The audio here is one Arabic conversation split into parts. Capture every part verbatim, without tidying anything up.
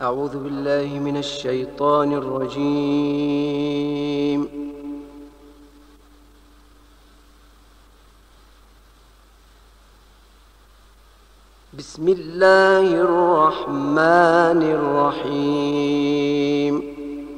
أعوذ بالله من الشيطان الرجيم. بسم الله الرحمن الرحيم.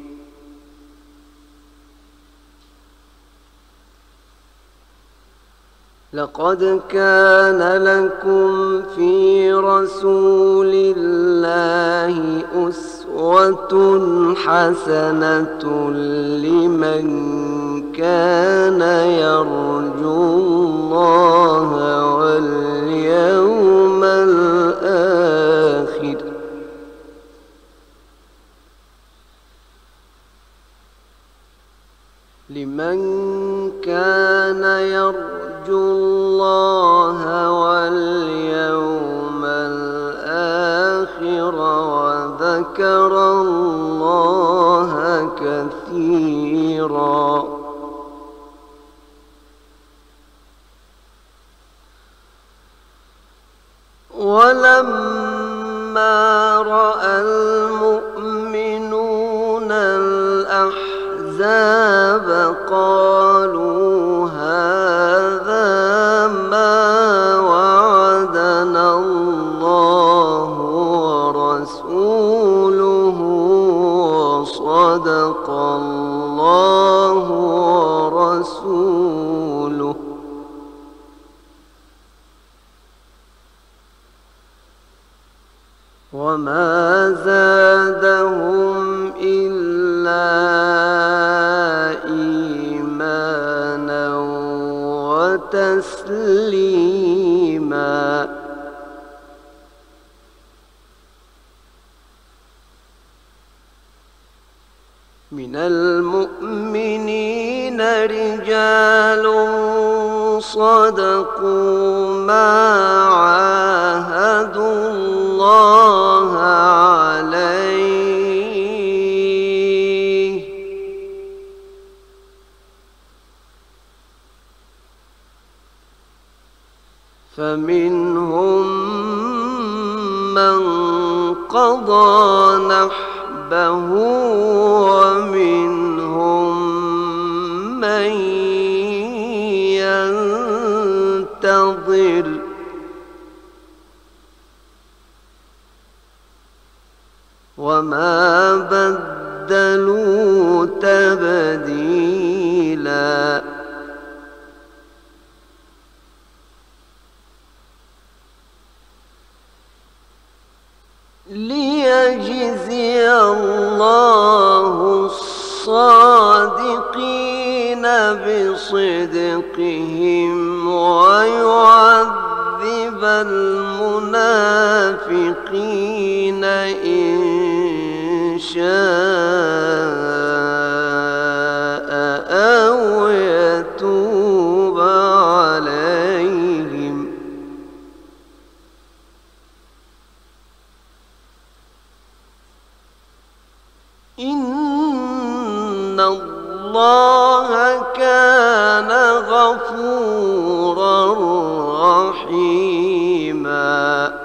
لقد كان لكم في رسول الله أسوة حسنة لمن كان يرجو الله واليوم الآخر لمن كان يرجو الله واليوم الآخر وذكر الله كثيرا. ولما رأى المؤمنون الأحزاب قالوا هذا ما وعدنا الله ورسوله وصدق الله ورسوله وما زادهم إلا إيمانا وتسليما. من المؤمنين رجال صدقوا ما عاهدوا الله عليه فمنهم من قضى نحبه ومنهم من ينتظر وما بدلوا تبديلا. ليجزي الله الصادقين بصدقهم ويعذب المنافقين إن شاء أو يتوب عليهم إن الله كان غفورا رحيما.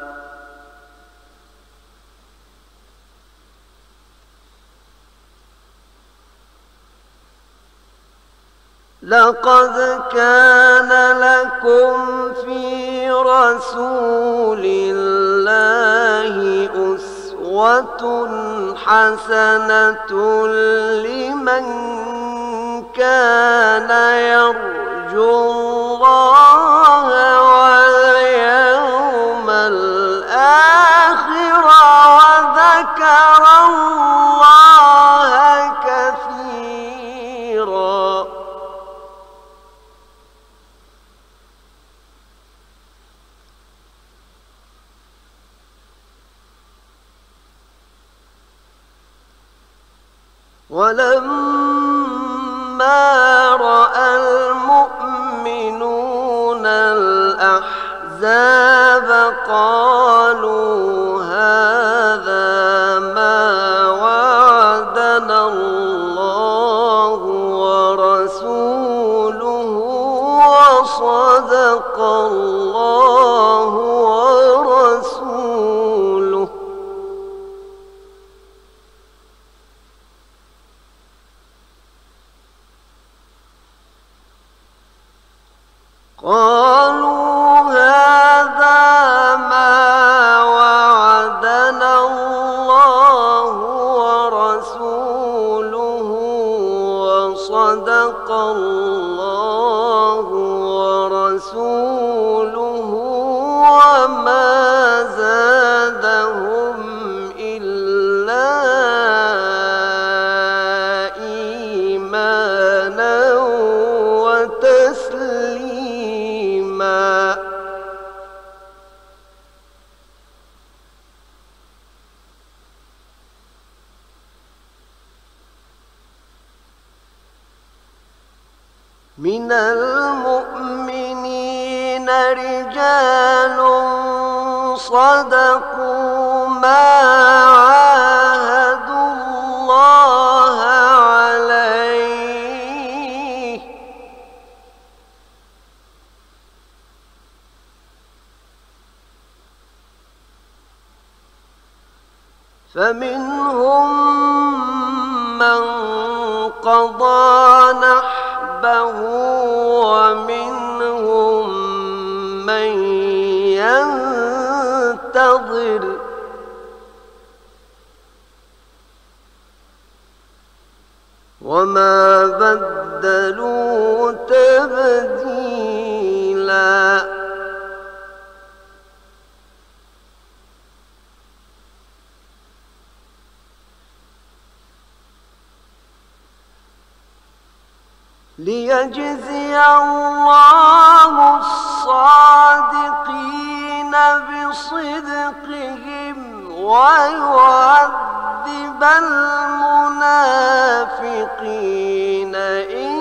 لقد كان لكم في رسول الله أسوة حسنة لمن كان يرجو الله واليوم الآخر وذكر الله كثيرا. ولما رأى المؤمنون الأحزاب قالوا هذا ما وعدنا الله ورسوله وصدق الله ورسوله ورسوله وما زادهم إلا إيمانا وتسليما. من المؤمنين رجال صدقوا ما عاهدوا الله عليه، فمنهم من قضى نحبه ومنهم من ينتظر وما بدلوا تبديلا. ليجزي الله الصادقين بصدقهم ويعذب المنافقين إن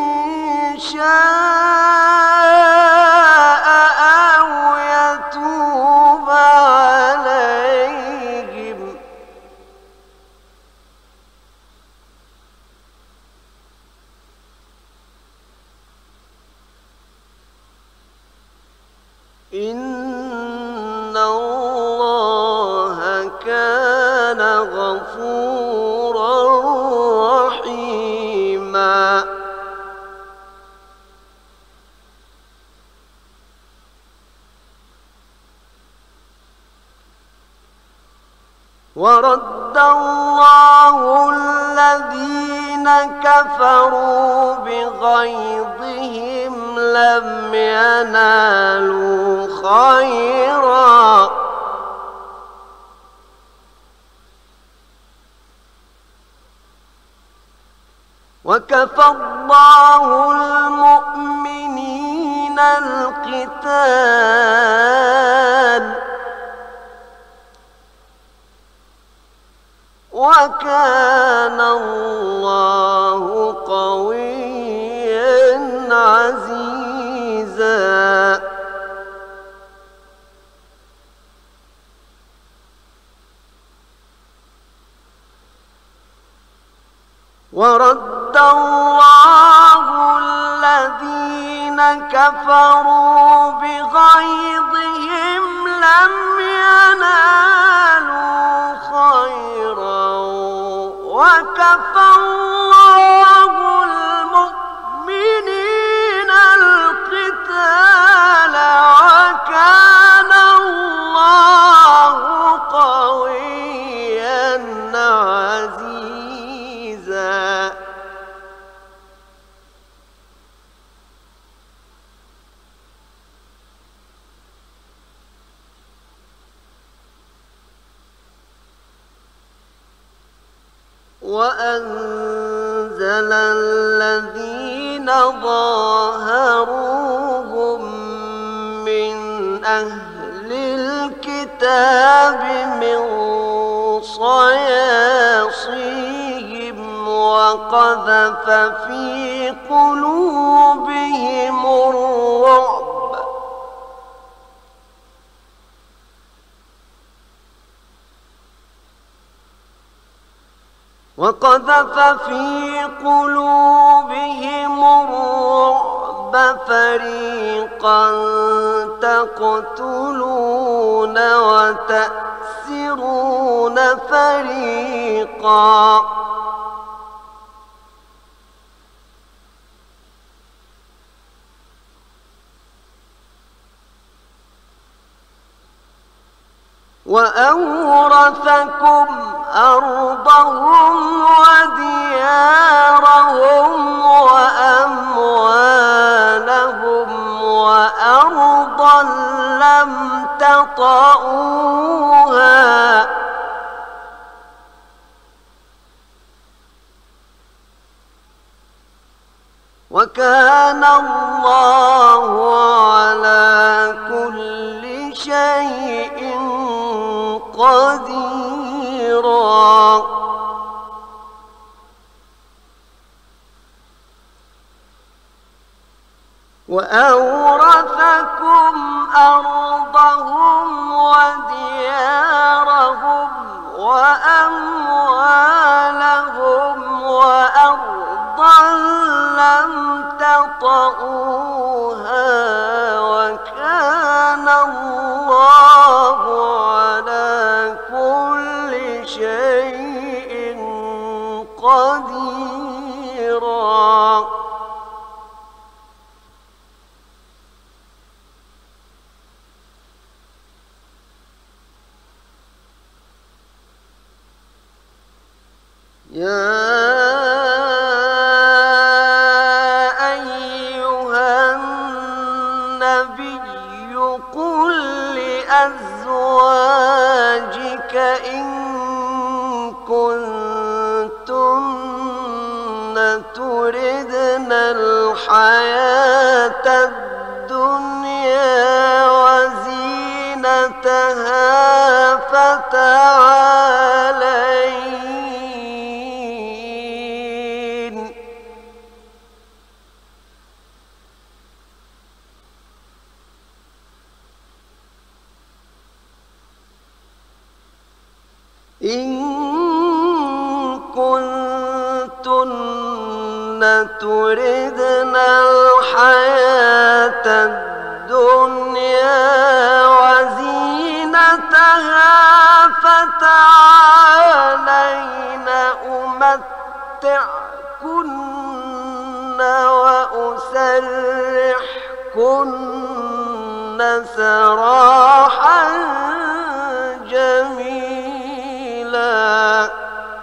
شاء أو يتوب عليهم، إن الله كان غفورا رحيما. ورد الله الذين كفروا بغيظهم لم ينالوا خيرا وكفى الله المؤمنين القتال وكان الله قويا عزيزا. ورد الله الذين كفروا بغيظهم لم ينالوا خيرا وكفى الله المؤمنين القتال وكان الله قويا عزيزا. وأنزل الذين ظاهروهم من أهل الكتاب من صياصيهم وقذف في قلوبهم الرعب وقذف في قلوبهم الرعب فريقا تقتلون وتأسرون فريقا وأورثكم أرضهم وديارهم وأموالهم وأرض أرضا لم تطئوها وكان الله على كل شيء قديرا. وأورثكم أرضهم وديارهم وأموالهم وأرضا لم تطئوها وكان الله على كل شيء قديرا. يا أيها النبي قل لأزواجك إن كنتن تردن الحياة الدنيا وزينتها فتعالين إن كنتن تردن الحياة الدنيا وزينتها فتعالين أمتعكن وأسرحكن سراحا جميلا.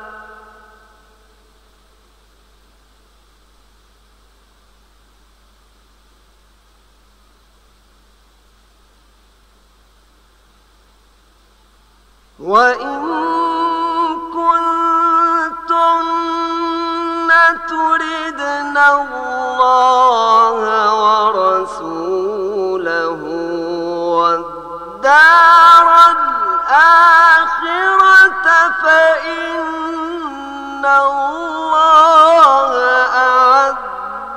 وإن كنتن تردن الله ورسوله والدار الآخرة فإن الله أعد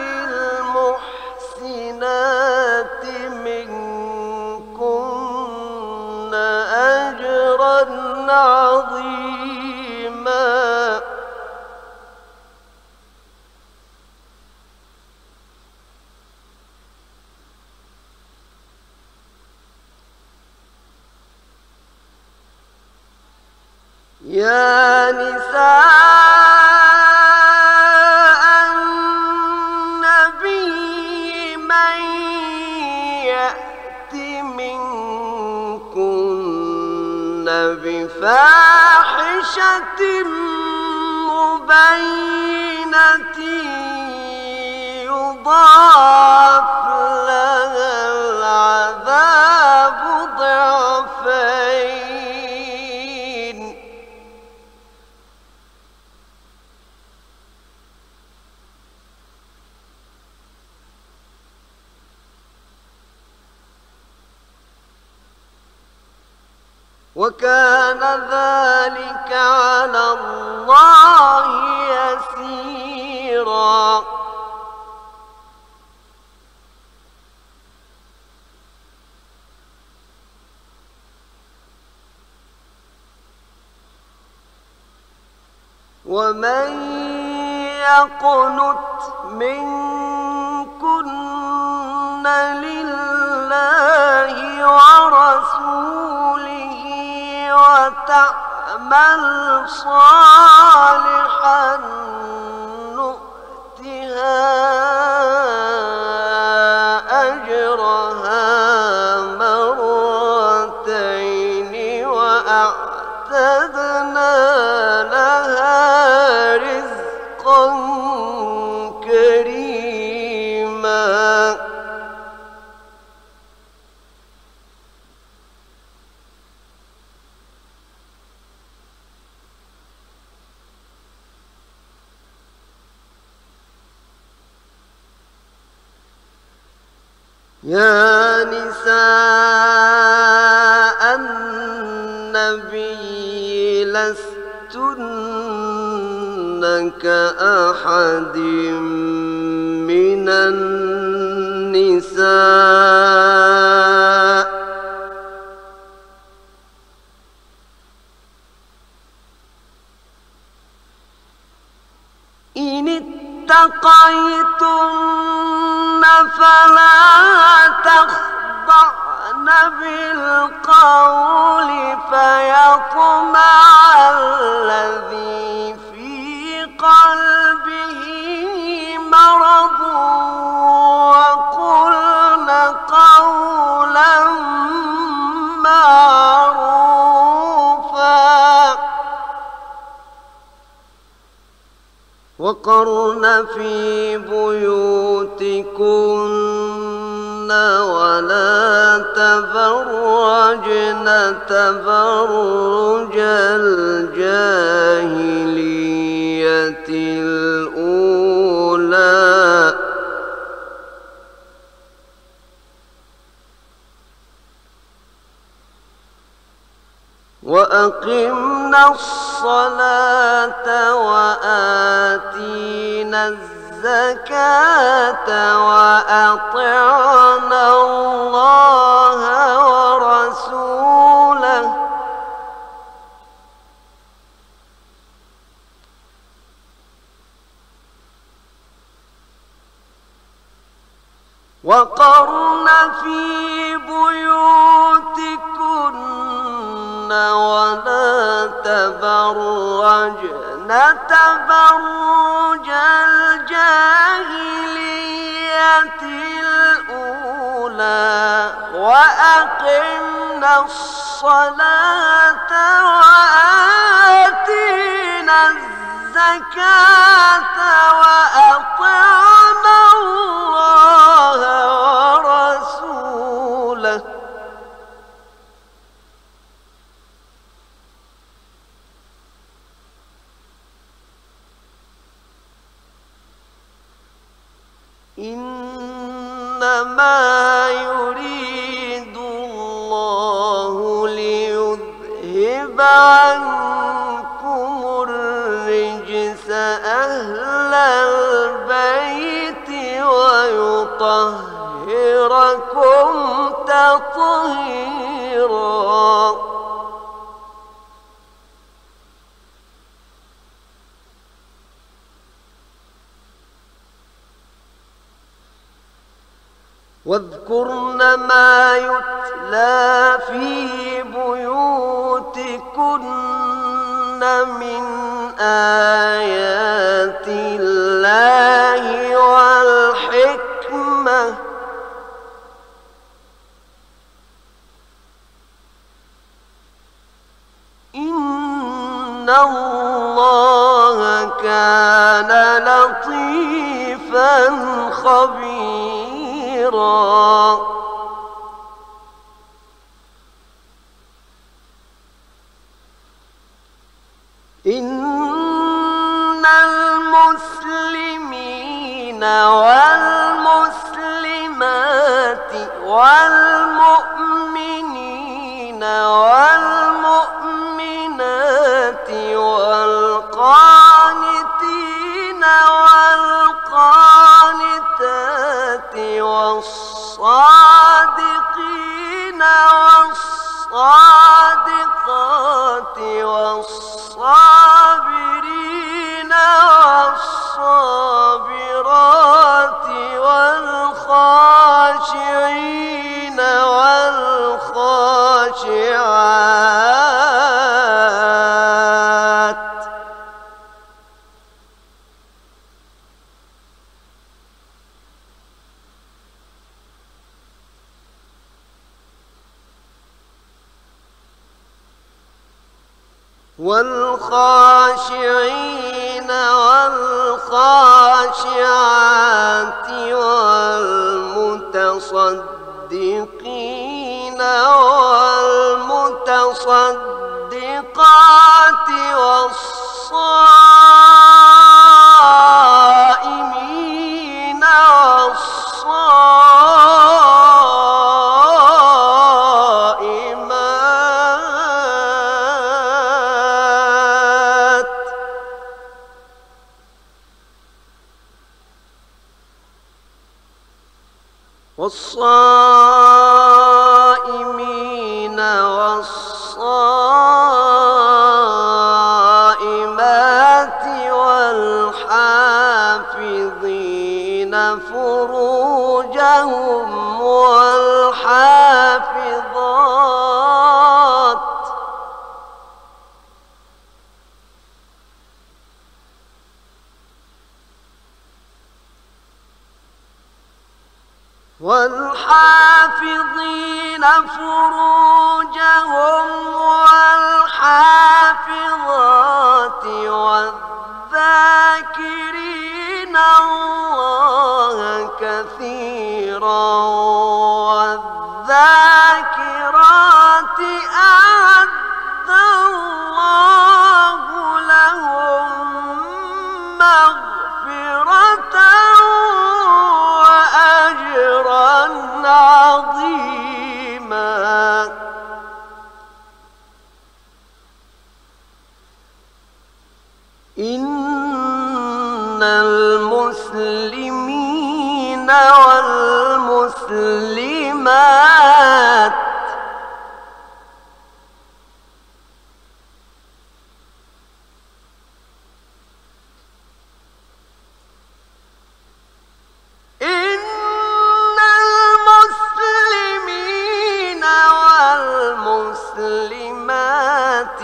للمحسنات منكن أجرا عظيما. يا نساء النبي من يأت منكن بفاحشة مبينة يضاعف لها العذاب ضعفين وكان ذلك على الله يسيرا. ومن يقنت منكن لله ورسوله وتعمل صالحا نؤتها أجرها مرتين وأعتدنا لها رزقا كريما. يا نساء النبي لستن كأحد من النساء إن اتقيتن فلا تخضعن بالقول فيطمع الذي في قلبه مرض وقلن قولا معروفا وقرن في بيوتكن ولا تبرجن تبرج الجاهلية الأولى وأقمنا الصلاة وآتينا الزكاة وأطعنا الله ورسوله وقرن في بيوتكن ولا تبرجن تبرج الجاهلية الأولى وأقمنا الصلاة وآتينا الزكاة وأطعنا الله ورسوله إنما يريد الله ليذهب عنكم الرجس أهل البيت ويطهركم تطهيرا واذكرن ما يتلى في بيوتكن من آيات الله والحكمة إن الله كان لطيفا خبيرا إن المسلمين والمسلمات والمؤمنين والمؤمنات والقانتين والقانتات والصادقين والصادقات والصابرين والصابرات والخاشعين والخاشعات والخاشعين والخاشعات والمتصدقين والمتصدقات والصائمين والصائمات والصائمين والصائمات والحافظين فروجهم والحافظات والحافظين فروجهم والحافظات والذاكرين الله كثيرا والذاكرات أعد الله لهم مغفرة وأجرا عظيما. إن المسلمين والمسلمات إن المسلمين والمسلمات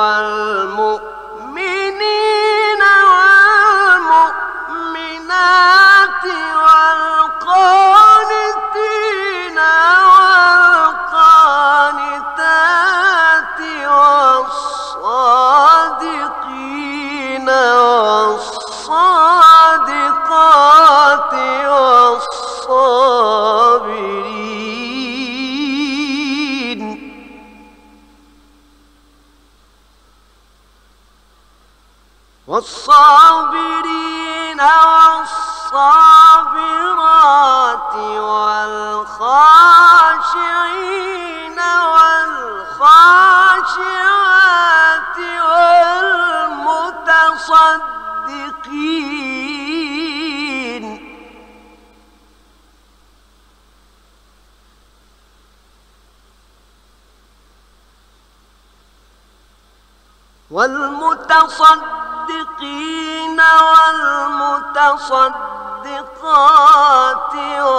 والمؤمنين والمؤمنات والقانتين والقانتات والصادقين والصادقات والصابرين والصابرين والصابرات والخاشعين والخاشعات والمتصدقين والمتصدقين والمتصدقات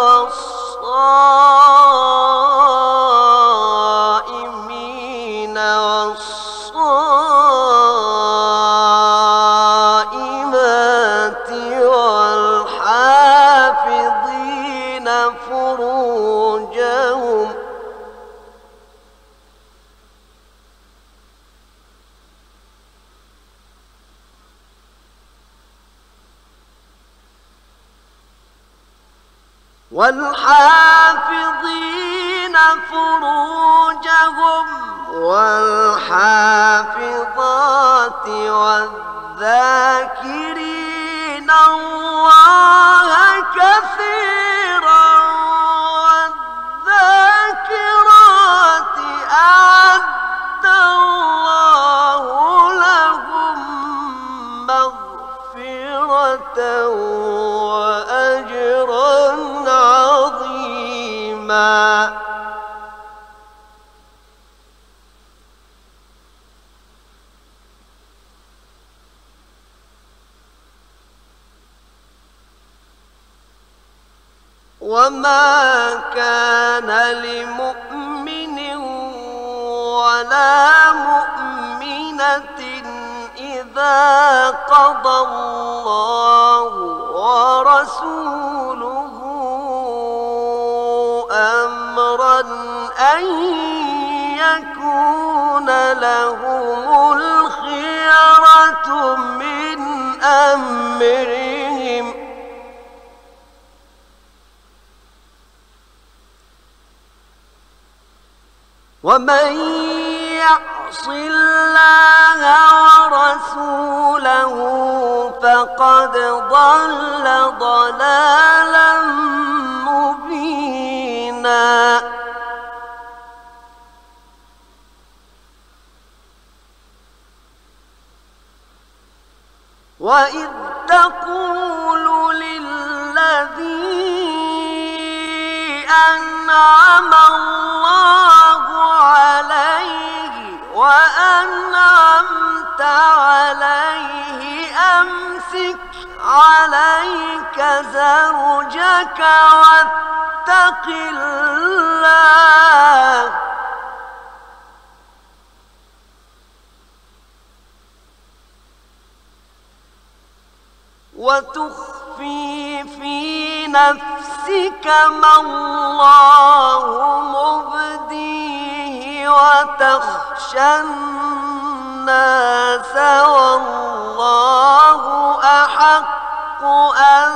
والصائمين والصائمات والحافظين فروجهم والحافظين فروجهم والحافظات والذاكرين الله كثيرا والذاكرات أعد الله لهم مغفرة وأجرا عظيما. وما كان لمؤمن ولا مؤمنة إذا قضى الله ورسوله أمرا أن يكون لهم الخيرة من أمرهم ومن يعص الله ورسوله فقد ضل ضلالا مبينا. وإذ تقول للذي أنعم الله عليه وأنعمت عليه أمسك عليك زوجك واتق الله وتخفي في نفسك ما الله مبديه وتخشى الناس والله أحق أن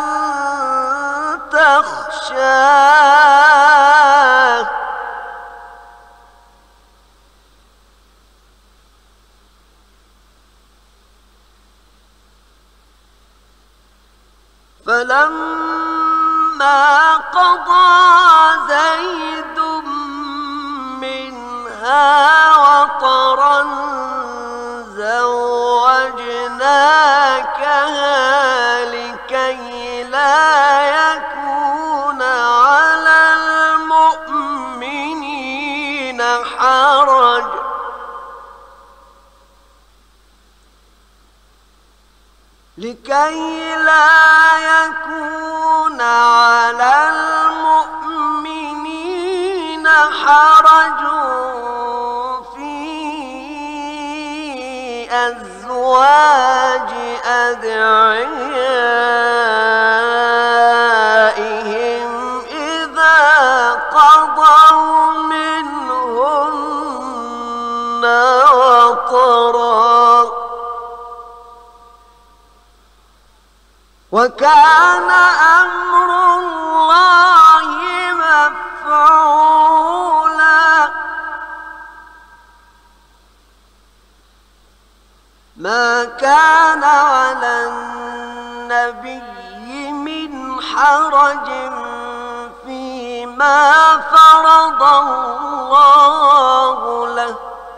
تخشاه فلما قضى زيد منها وطرا زوجناكها لكي لا يكون على المؤمنين حرج لكي لا يكون على المؤمنين حرج في أزواج أدعيائهم إذا قضوا منهن وطرا وكان أمر الله مفعولا ما كان على النبي من حرج فيما فرض الله له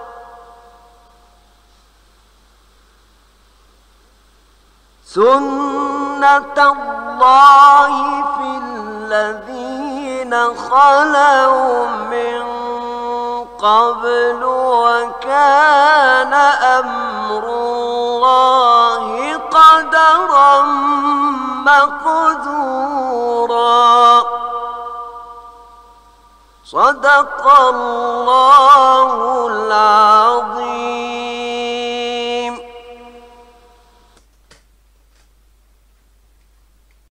سنة الله في الذين خلوا من قبل وكان أمر الله قدرا مقدورا صدق الله العظيم.